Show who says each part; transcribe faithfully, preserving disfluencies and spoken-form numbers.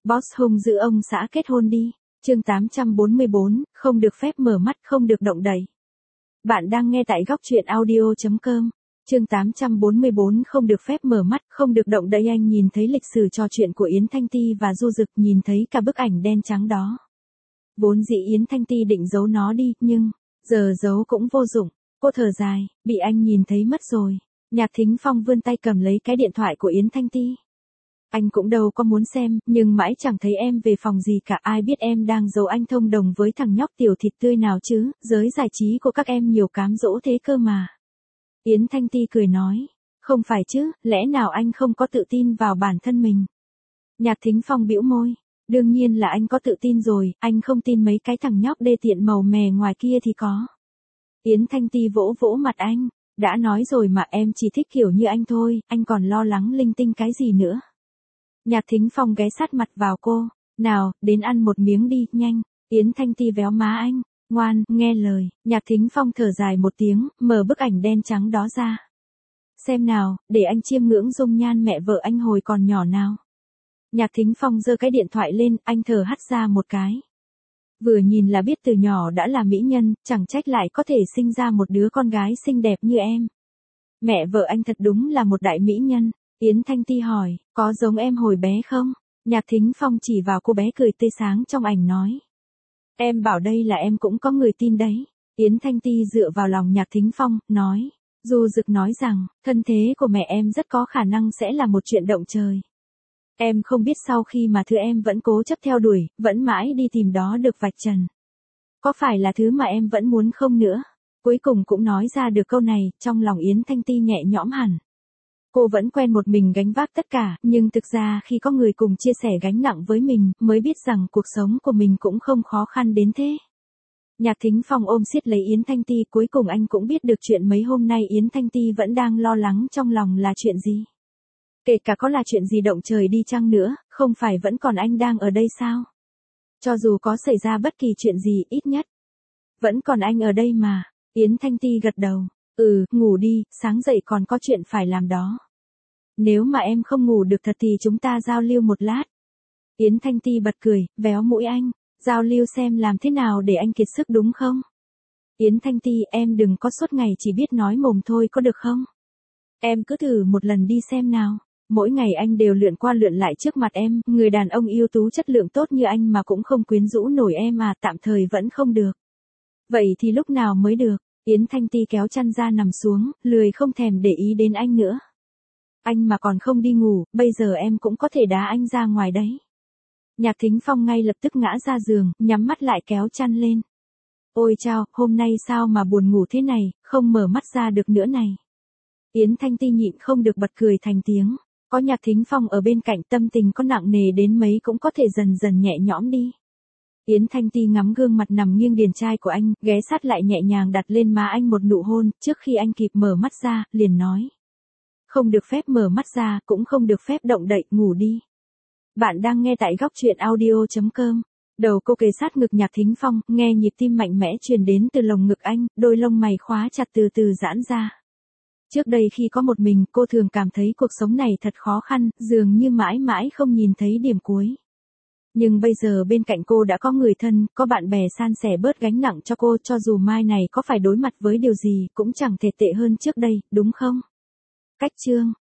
Speaker 1: Boss hung giữ ông xã kết hôn đi. Chương tám trăm bốn mươi bốn, không được phép mở mắt, không được động đậy. Bạn đang nghe tại góc truyện audio chấm com. Chương tám trăm bốn mươi bốn, không được phép mở mắt, không được động đậy. Anh nhìn thấy lịch sử trò chuyện của Yến Thanh Ti và Du Dực, nhìn thấy cả bức ảnh đen trắng đó. Vốn dĩ Yến Thanh Ti định giấu nó đi, nhưng giờ giấu cũng vô dụng. Cô thở dài, bị anh nhìn thấy mất rồi. Nhạc Thính Phong vươn tay cầm lấy cái điện thoại của Yến Thanh Ti. Anh cũng đâu có muốn xem, nhưng mãi chẳng thấy em về phòng gì cả. Ai biết em đang giấu anh thông đồng với thằng nhóc tiểu thịt tươi nào chứ, giới giải trí của các em nhiều cám dỗ thế cơ mà. Yến Thanh Ti cười nói, không phải chứ, lẽ nào anh không có tự tin vào bản thân mình? Nhạc Thính Phong bĩu môi, đương nhiên là anh có tự tin rồi, anh không tin mấy cái thằng nhóc đê tiện màu mè ngoài kia thì có. Yến Thanh Ti vỗ vỗ mặt anh, đã nói rồi mà, em chỉ thích kiểu như anh thôi, anh còn lo lắng linh tinh cái gì nữa. Nhạc Thính Phong ghé sát mặt vào cô, nào, đến ăn một miếng đi, nhanh. Yến Thanh Ti véo má anh, ngoan, nghe lời. Nhạc Thính Phong thở dài một tiếng, mở bức ảnh đen trắng đó ra. Xem nào, để anh chiêm ngưỡng dung nhan mẹ vợ anh hồi còn nhỏ nào. Nhạc Thính Phong giơ cái điện thoại lên, anh thở hắt ra một cái. Vừa nhìn là biết từ nhỏ đã là mỹ nhân, chẳng trách lại có thể sinh ra một đứa con gái xinh đẹp như em. Mẹ vợ anh thật đúng là một đại mỹ nhân. Yến Thanh Ti hỏi, có giống em hồi bé không? Nhạc Thính Phong chỉ vào cô bé cười tươi sáng trong ảnh nói. Em bảo đây là em cũng có người tin đấy. Yến Thanh Ti dựa vào lòng Nhạc Thính Phong, nói. Du Dực nói rằng, thân thế của mẹ em rất có khả năng sẽ là một chuyện động trời. Em không biết sau khi mà thứ em vẫn cố chấp theo đuổi, vẫn mãi đi tìm đó được vạch trần. Có phải là thứ mà em vẫn muốn không nữa? Cuối cùng cũng nói ra được câu này, trong lòng Yến Thanh Ti nhẹ nhõm hẳn. Cô vẫn quen một mình gánh vác tất cả, nhưng thực ra khi có người cùng chia sẻ gánh nặng với mình, mới biết rằng cuộc sống của mình cũng không khó khăn đến thế. Nhạc Thính Phong ôm siết lấy Yến Thanh Ti, cuối cùng anh cũng biết được chuyện mấy hôm nay Yến Thanh Ti vẫn đang lo lắng trong lòng là chuyện gì. Kể cả có là chuyện gì động trời đi chăng nữa, không phải vẫn còn anh đang ở đây sao? Cho dù có xảy ra bất kỳ chuyện gì, ít nhất vẫn còn anh ở đây mà. Yến Thanh Ti gật đầu, ừ, ngủ đi, sáng dậy còn có chuyện phải làm đó. Nếu mà em không ngủ được thật thì chúng ta giao lưu một lát. Yến Thanh Ti bật cười, véo mũi anh, giao lưu xem làm thế nào để anh kiệt sức đúng không? Yến Thanh Ti, em đừng có suốt ngày chỉ biết nói mồm thôi có được không? Em cứ thử một lần đi xem nào. Mỗi ngày anh đều lượn qua lượn lại trước mặt em, người đàn ông ưu tú chất lượng tốt như anh mà cũng không quyến rũ nổi em à, tạm thời vẫn không được. Vậy thì lúc nào mới được? Yến Thanh Ti kéo chăn ra nằm xuống, lười không thèm để ý đến anh nữa. Anh mà còn không đi ngủ, bây giờ em cũng có thể đá anh ra ngoài đấy. Nhạc Thính Phong ngay lập tức ngã ra giường, nhắm mắt lại kéo chăn lên. Ôi chao, hôm nay sao mà buồn ngủ thế này, không mở mắt ra được nữa này. Yến Thanh Ti nhịn không được bật cười thành tiếng. Có Nhạc Thính Phong ở bên cạnh, tâm tình có nặng nề đến mấy cũng có thể dần dần nhẹ nhõm đi. Yến Thanh Ti ngắm gương mặt nằm nghiêng điển trai của anh, ghé sát lại nhẹ nhàng đặt lên má anh một nụ hôn, trước khi anh kịp mở mắt ra, liền nói. Không được phép mở mắt ra, cũng không được phép động đậy, ngủ đi. Bạn đang nghe tại góc truyện audio chấm com. Đầu cô kề sát ngực Nhạc Thính Phong, nghe nhịp tim mạnh mẽ truyền đến từ lồng ngực anh, đôi lông mày khóa chặt từ từ giãn ra. Trước đây khi có một mình, cô thường cảm thấy cuộc sống này thật khó khăn, dường như mãi mãi không nhìn thấy điểm cuối. Nhưng bây giờ bên cạnh cô đã có người thân, có bạn bè san sẻ bớt gánh nặng cho cô, cho dù mai này có phải đối mặt với điều gì, cũng chẳng thể tệ hơn trước đây, đúng không? Cách chương